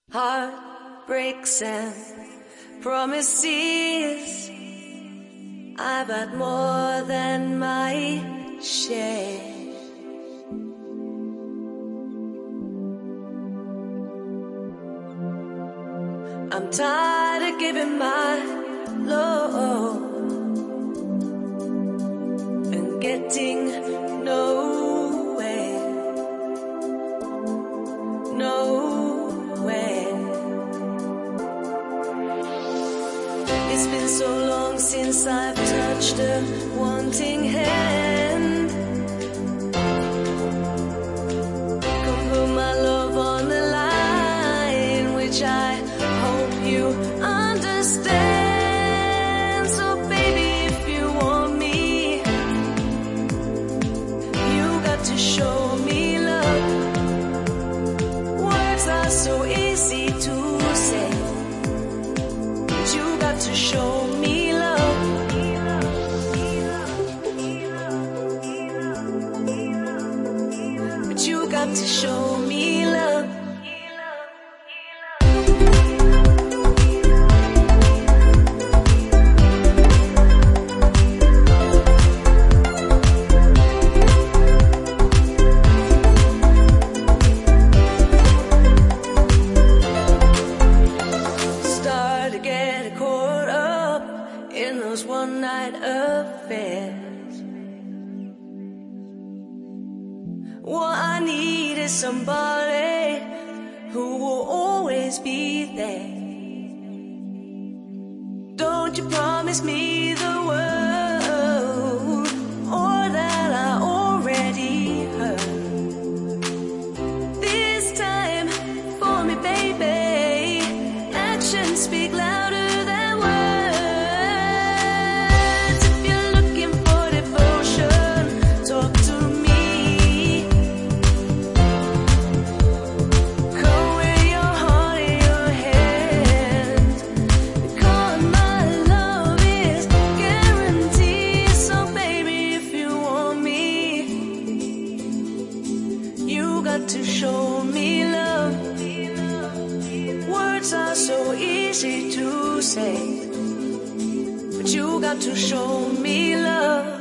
Heartbreaks and promises, I've had more than my share. I'm tired of giving my love and getting nowhere. It's been so long since I've touched a wanting hand. Come put my love on the line, which I hope you understand. So baby, if you want me, you got to show me love. Words are so easy to say, but you got to show me love. But you got to show me love. Start to get caught up in those one night affairs. What I need is somebody who will always be there. Don't you promise me the world, or that I already heard. This time for me, baby, actions speak louder than words. If you're looking for devotion, talk to me. Come with your heart in your hand, because my love is guaranteed. So baby, if you want me, you got to show me love. Words are so easy to say, but you got to show me love.